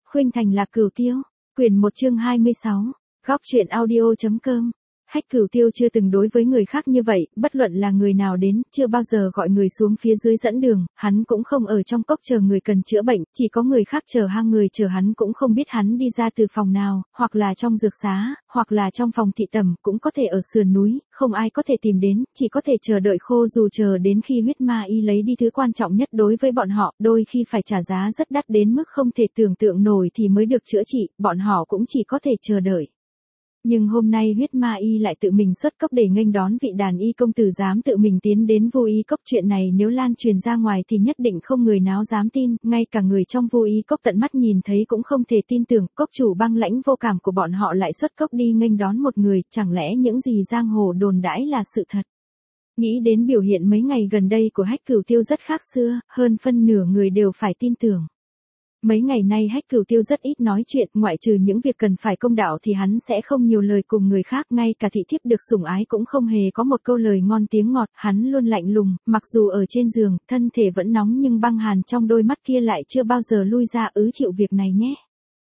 Khuynh Thành Lạc Cửu Tiêu, quyển 1 chương 26, góc truyện audio.com. Hách Cửu Tiêu chưa từng đối với người khác như vậy, bất luận là người nào đến, chưa bao giờ gọi người xuống phía dưới dẫn đường, hắn cũng không ở trong cốc chờ người cần chữa bệnh, chỉ có người khác chờ hang người chờ hắn cũng không biết hắn đi ra từ phòng nào, hoặc là trong dược xá, hoặc là trong phòng thị tẩm, cũng có thể ở sườn núi, không ai có thể tìm đến, chỉ có thể chờ đợi khô dù chờ đến khi huyết ma y lấy đi thứ quan trọng nhất đối với bọn họ, đôi khi phải trả giá rất đắt đến mức không thể tưởng tượng nổi thì mới được chữa trị, bọn họ cũng chỉ có thể chờ đợi. Nhưng hôm nay huyết ma y lại tự mình xuất cốc để nghênh đón vị đàn y công tử dám tự mình tiến đến vô y cốc, chuyện này nếu lan truyền ra ngoài thì nhất định không người nào dám tin, ngay cả người trong vô y cốc tận mắt nhìn thấy cũng không thể tin tưởng, cốc chủ băng lãnh vô cảm của bọn họ lại xuất cốc đi nghênh đón một người, chẳng lẽ những gì giang hồ đồn đãi là sự thật. Nghĩ đến biểu hiện mấy ngày gần đây của Hách Cửu Tiêu rất khác xưa, hơn phân nửa người đều phải tin tưởng. Mấy ngày nay Hách Cửu Tiêu rất ít nói chuyện, ngoại trừ những việc cần phải công đạo thì hắn sẽ không nhiều lời cùng người khác, ngay cả thị thiếp được sủng ái cũng không hề có một câu lời ngon tiếng ngọt, hắn luôn lạnh lùng, mặc dù ở trên giường, thân thể vẫn nóng nhưng băng hàn trong đôi mắt kia lại chưa bao giờ lui ra, chịu việc này nhé.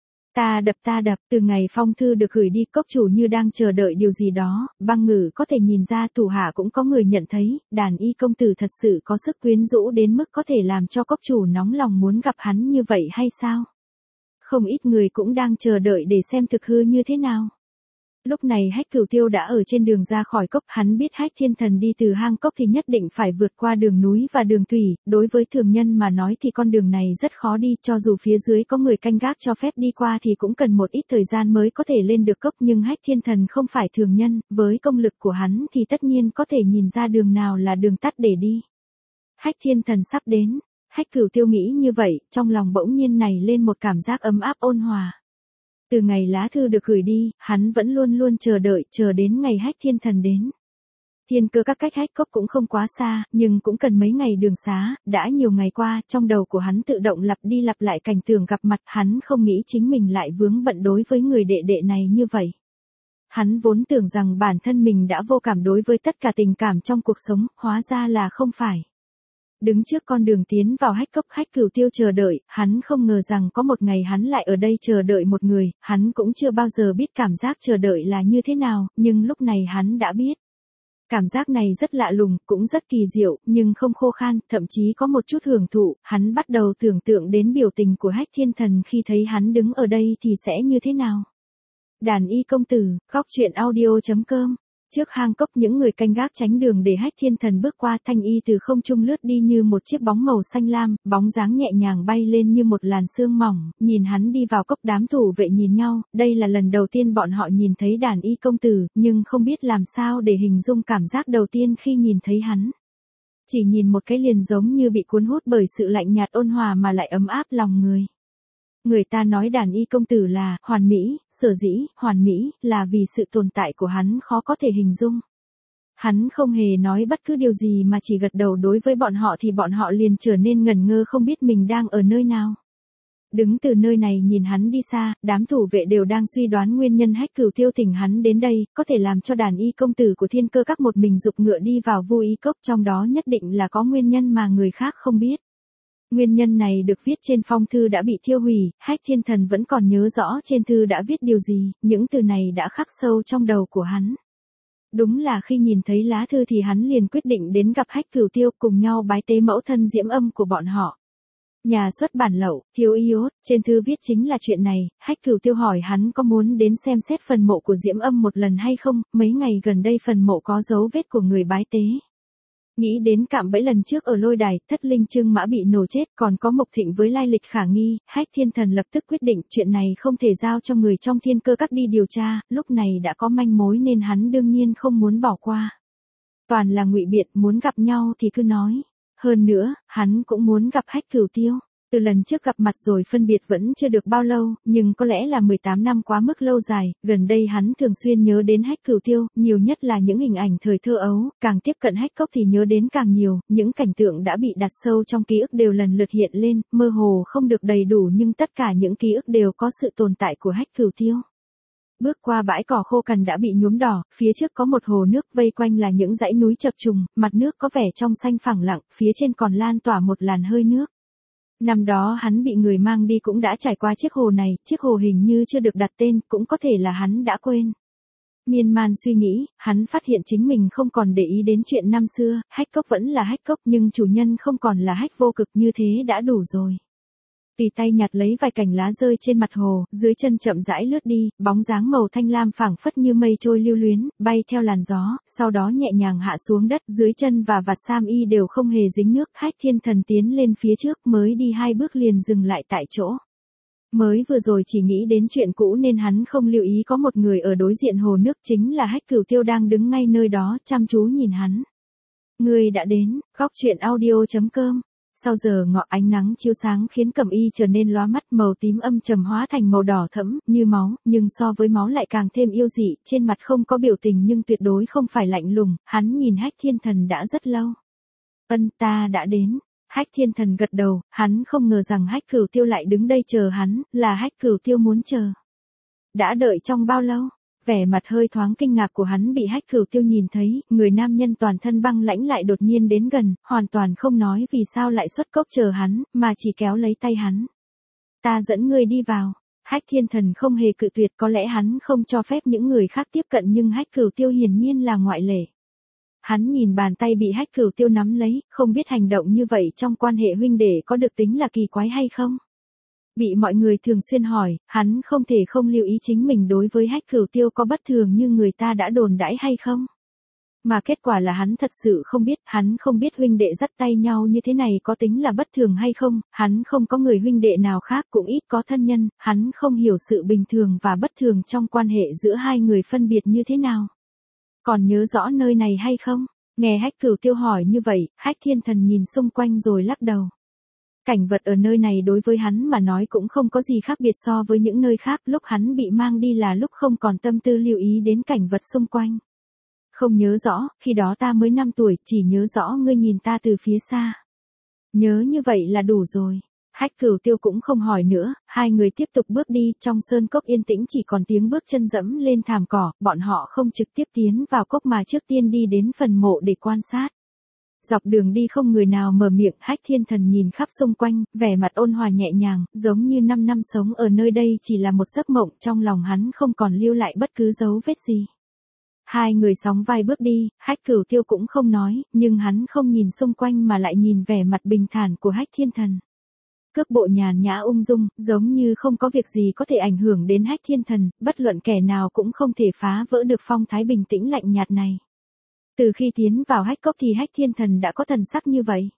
Ta đập, từ ngày phong thư được gửi đi, cốc chủ như đang chờ đợi điều gì đó, Băng Ngự có thể nhìn ra, thủ hạ cũng có người nhận thấy, đàn y công tử thật sự có sức quyến rũ đến mức có thể làm cho cốc chủ nóng lòng muốn gặp hắn như vậy hay sao? Không ít người cũng đang chờ đợi để xem thực hư như thế nào. Lúc này Hách Cửu Tiêu đã ở trên đường ra khỏi cốc, hắn biết Hách Thiên Thần đi từ hang cốc thì nhất định phải vượt qua đường núi và đường thủy, đối với thường nhân mà nói thì con đường này rất khó đi, cho dù phía dưới có người canh gác cho phép đi qua thì cũng cần một ít thời gian mới có thể lên được cốc, nhưng Hách Thiên Thần không phải thường nhân, với công lực của hắn thì tất nhiên có thể nhìn ra đường nào là đường tắt để đi. Hách Thiên Thần sắp đến, Hách Cửu Tiêu nghĩ như vậy, trong lòng bỗng nhiên nảy lên một cảm giác ấm áp ôn hòa. Từ ngày lá thư được gửi đi, hắn vẫn luôn chờ đợi, chờ đến ngày Hách Thiên Thần đến. Thiên Cơ các cách Hách Cốc cũng không quá xa, nhưng cũng cần mấy ngày đường xá, đã nhiều ngày qua, trong đầu của hắn tự động lặp đi lặp lại cảnh tượng gặp mặt, hắn không nghĩ chính mình lại vướng bận đối với người đệ đệ này như vậy. Hắn vốn tưởng rằng bản thân mình đã vô cảm đối với tất cả tình cảm trong cuộc sống, hóa ra là không phải. Đứng trước con đường tiến vào Hách Cốc, Hách Cửu Tiêu chờ đợi, hắn không ngờ rằng có một ngày hắn lại ở đây chờ đợi một người, hắn cũng chưa bao giờ biết cảm giác chờ đợi là như thế nào, nhưng lúc này hắn đã biết. Cảm giác này rất lạ lùng, cũng rất kỳ diệu, nhưng không khô khan, thậm chí có một chút hưởng thụ, hắn bắt đầu tưởng tượng đến biểu tình của Hách Thiên Thần khi thấy hắn đứng ở đây thì sẽ như thế nào. Đàn y công tử, góc truyện audio.com. Trước hang cốc những người canh gác tránh đường để Hách Thiên Thần bước qua, thanh y từ không trung lướt đi như một chiếc bóng màu xanh lam, bóng dáng nhẹ nhàng bay lên như một làn sương mỏng, nhìn hắn đi vào cốc, đám thủ vệ nhìn nhau, đây là lần đầu tiên bọn họ nhìn thấy đàn y công tử, nhưng không biết làm sao để hình dung cảm giác đầu tiên khi nhìn thấy hắn. Chỉ nhìn một cái liền giống như bị cuốn hút bởi sự lạnh nhạt ôn hòa mà lại ấm áp lòng người. Người ta nói đàn y công tử là hoàn mỹ, sở dĩ hoàn mỹ là vì sự tồn tại của hắn khó có thể hình dung. Hắn không hề nói bất cứ điều gì mà chỉ gật đầu đối với bọn họ thì bọn họ liền trở nên ngẩn ngơ không biết mình đang ở nơi nào. Đứng từ nơi này nhìn hắn đi xa, đám thủ vệ đều đang suy đoán nguyên nhân Hách Cửu Tiêu thỉnh hắn đến đây, có thể làm cho đàn y công tử của Thiên Cơ các một mình giục ngựa đi vào vô y cốc, trong đó nhất định là có nguyên nhân mà người khác không biết. Nguyên nhân này được viết trên phong thư đã bị thiêu hủy, Hách Thiên Thần vẫn còn nhớ rõ trên thư đã viết điều gì, những từ này đã khắc sâu trong đầu của hắn. Đúng là khi nhìn thấy lá thư thì hắn liền quyết định đến gặp Hách Cửu Tiêu, cùng nhau bái tế mẫu thân Diễm Âm của bọn họ. Nhà xuất bản lậu, thiếu iốt, trên thư viết chính là chuyện này, Hách Cửu Tiêu hỏi hắn có muốn đến xem xét phần mộ của Diễm Âm một lần hay không, mấy ngày gần đây phần mộ có dấu vết của người bái tế. Nghĩ đến cạm bẫy lần trước ở lôi đài, Thất Linh Trương Mã bị nổ chết, còn có Mộc Thịnh với lai lịch khả nghi, Hách Thiên Thần lập tức quyết định chuyện này không thể giao cho người trong Thiên Cơ các đi điều tra, lúc này đã có manh mối nên hắn đương nhiên không muốn bỏ qua. Toàn là ngụy biện, muốn gặp nhau thì cứ nói. Hơn nữa, hắn cũng muốn gặp Hách Cửu Tiêu. Từ lần trước gặp mặt rồi phân biệt vẫn chưa được bao lâu, nhưng có lẽ là 18 năm quá mức lâu dài, gần đây hắn thường xuyên nhớ đến Hách Cửu Tiêu, nhiều nhất là những hình ảnh thời thơ ấu, càng tiếp cận Hách Cốc thì nhớ đến càng nhiều, những cảnh tượng đã bị đặt sâu trong ký ức đều lần lượt hiện lên, mơ hồ không được đầy đủ nhưng tất cả những ký ức đều có sự tồn tại của Hách Cửu Tiêu. Bước qua bãi cỏ khô cằn đã bị nhuốm đỏ, phía trước có một hồ nước, vây quanh là những dãy núi chập trùng, mặt nước có vẻ trong xanh phẳng lặng, phía trên còn lan tỏa một làn hơi nước. Năm đó hắn bị người mang đi cũng đã trải qua chiếc hồ này, chiếc hồ hình như chưa được đặt tên, cũng có thể là hắn đã quên. Miên man suy nghĩ, hắn phát hiện chính mình không còn để ý đến chuyện năm xưa, hách cốc vẫn là hách cốc nhưng chủ nhân không còn là hách vô cực, như thế đã đủ rồi. Tùy tay nhặt lấy vài cành lá rơi trên mặt hồ, dưới chân chậm rãi lướt đi, bóng dáng màu thanh lam phảng phất như mây trôi lưu luyến, bay theo làn gió, sau đó nhẹ nhàng hạ xuống đất, dưới chân và vạt sam y đều không hề dính nước. Hách Thiên Thần tiến lên phía trước, mới đi 2 bước liền dừng lại tại chỗ. Mới vừa rồi chỉ nghĩ đến chuyện cũ nên hắn không lưu ý có một người ở đối diện hồ nước, chính là Hách Cửu Tiêu đang đứng ngay nơi đó, chăm chú nhìn hắn. Người đã đến, góc chuyện audio.com. Sau giờ ngọ ánh nắng chiếu sáng khiến cẩm y trở nên lóa mắt, màu tím âm trầm hóa thành màu đỏ thẫm, như máu, nhưng so với máu lại càng thêm yêu dị, trên mặt không có biểu tình nhưng tuyệt đối không phải lạnh lùng, hắn nhìn Hách Thiên Thần đã rất lâu. Ta đã đến. Hách Thiên Thần gật đầu, hắn không ngờ rằng Hách Cửu Tiêu lại đứng đây chờ hắn, là Hách Cửu Tiêu muốn chờ. Đã đợi trong bao lâu? Vẻ mặt hơi thoáng kinh ngạc của hắn bị Hách Cửu Tiêu nhìn thấy, người nam nhân toàn thân băng lãnh lại đột nhiên đến gần, hoàn toàn không nói vì sao lại xuất cốc chờ hắn, mà chỉ kéo lấy tay hắn. Ta dẫn ngươi đi vào. Hách Thiên Thần không hề cự tuyệt, có lẽ hắn không cho phép những người khác tiếp cận nhưng Hách Cửu Tiêu hiển nhiên là ngoại lệ. Hắn nhìn bàn tay bị Hách Cửu Tiêu nắm lấy, không biết hành động như vậy trong quan hệ huynh đệ có được tính là kỳ quái hay không? Bị mọi người thường xuyên hỏi, hắn không thể không lưu ý chính mình đối với Hách Cửu Tiêu có bất thường như người ta đã đồn đãi hay không. Mà kết quả là hắn thật sự không biết, hắn không biết huynh đệ dắt tay nhau như thế này có tính là bất thường hay không, hắn không có người huynh đệ nào khác cũng ít có thân nhân, hắn không hiểu sự bình thường và bất thường trong quan hệ giữa hai người phân biệt như thế nào. Còn nhớ rõ nơi này hay không? Nghe Hách Cửu Tiêu hỏi như vậy, Hách Thiên Thần nhìn xung quanh rồi lắc đầu. Cảnh vật ở nơi này đối với hắn mà nói cũng không có gì khác biệt so với những nơi khác, lúc hắn bị mang đi là lúc không còn tâm tư lưu ý đến cảnh vật xung quanh. Không nhớ rõ, khi đó ta mới 5 tuổi, chỉ nhớ rõ ngươi nhìn ta từ phía xa. Nhớ như vậy là đủ rồi. Hách Cửu Tiêu cũng không hỏi nữa, hai người tiếp tục bước đi, trong sơn cốc yên tĩnh chỉ còn tiếng bước chân dẫm lên thảm cỏ, bọn họ không trực tiếp tiến vào cốc mà trước tiên đi đến phần mộ để quan sát. Dọc đường đi không người nào mở miệng, Hách Thiên Thần nhìn khắp xung quanh, vẻ mặt ôn hòa nhẹ nhàng, giống như 5 năm sống ở nơi đây chỉ là một giấc mộng, trong lòng hắn không còn lưu lại bất cứ dấu vết gì. Hai người sóng vai bước đi, Hách Cửu Tiêu cũng không nói, nhưng hắn không nhìn xung quanh mà lại nhìn vẻ mặt bình thản của Hách Thiên Thần. Cước bộ nhàn nhã ung dung, giống như không có việc gì có thể ảnh hưởng đến Hách Thiên Thần, bất luận kẻ nào cũng không thể phá vỡ được phong thái bình tĩnh lạnh nhạt này. Từ khi tiến vào Hách Cốc thì Hách Thiên Thần đã có thần sắc như vậy.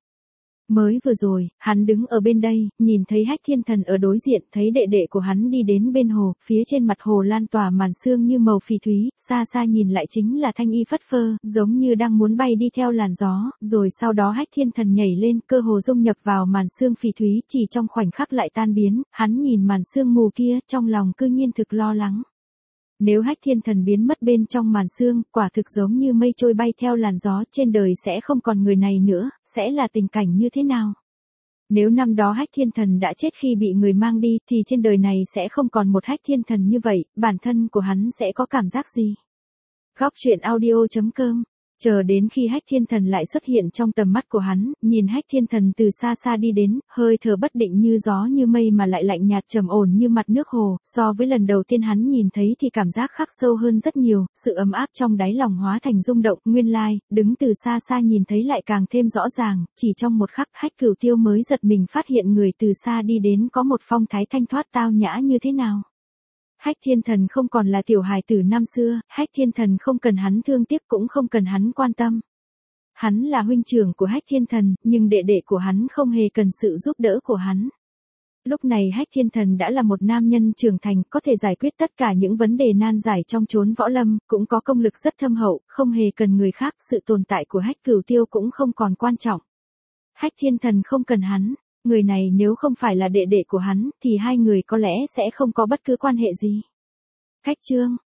Mới vừa rồi, hắn đứng ở bên đây, nhìn thấy Hách Thiên Thần ở đối diện, thấy đệ đệ của hắn đi đến bên hồ, phía trên mặt hồ lan tỏa màn sương như màu phỉ thúy, xa xa nhìn lại chính là thanh y phất phơ, giống như đang muốn bay đi theo làn gió, rồi sau đó Hách Thiên Thần nhảy lên, cơ hồ dung nhập vào màn sương phỉ thúy, chỉ trong khoảnh khắc lại tan biến, hắn nhìn màn sương mù kia, trong lòng cư nhiên thực lo lắng. Nếu Hách Thiên Thần biến mất bên trong màn sương, quả thực giống như mây trôi bay theo làn gió, trên đời sẽ không còn người này nữa, sẽ là tình cảnh như thế nào? Nếu năm đó Hách Thiên Thần đã chết khi bị người mang đi, thì trên đời này sẽ không còn một Hách Thiên Thần như vậy, bản thân của hắn sẽ có cảm giác gì? Góc chuyện audio.com. Chờ đến khi Hách Thiên Thần lại xuất hiện trong tầm mắt của hắn, nhìn Hách Thiên Thần từ xa xa đi đến, hơi thở bất định như gió như mây mà lại lạnh nhạt trầm ổn như mặt nước hồ, so với lần đầu tiên hắn nhìn thấy thì cảm giác khắc sâu hơn rất nhiều, sự ấm áp trong đáy lòng hóa thành rung động, nguyên lai, đứng từ xa xa nhìn thấy lại càng thêm rõ ràng, chỉ trong một khắc Hách Cửu Tiêu mới giật mình phát hiện người từ xa đi đến có một phong thái thanh thoát tao nhã như thế nào. Hách Thiên Thần không còn là tiểu hài tử năm xưa, Hách Thiên Thần không cần hắn thương tiếc cũng không cần hắn quan tâm. Hắn là huynh trưởng của Hách Thiên Thần, nhưng đệ đệ của hắn không hề cần sự giúp đỡ của hắn. Lúc này Hách Thiên Thần đã là một nam nhân trưởng thành, có thể giải quyết tất cả những vấn đề nan giải trong chốn võ lâm, cũng có công lực rất thâm hậu, không hề cần người khác, sự tồn tại của Hách Cửu Tiêu cũng không còn quan trọng. Hách Thiên Thần không cần hắn. Người này nếu không phải là đệ đệ của hắn, thì hai người có lẽ sẽ không có bất cứ quan hệ gì. Khách chương,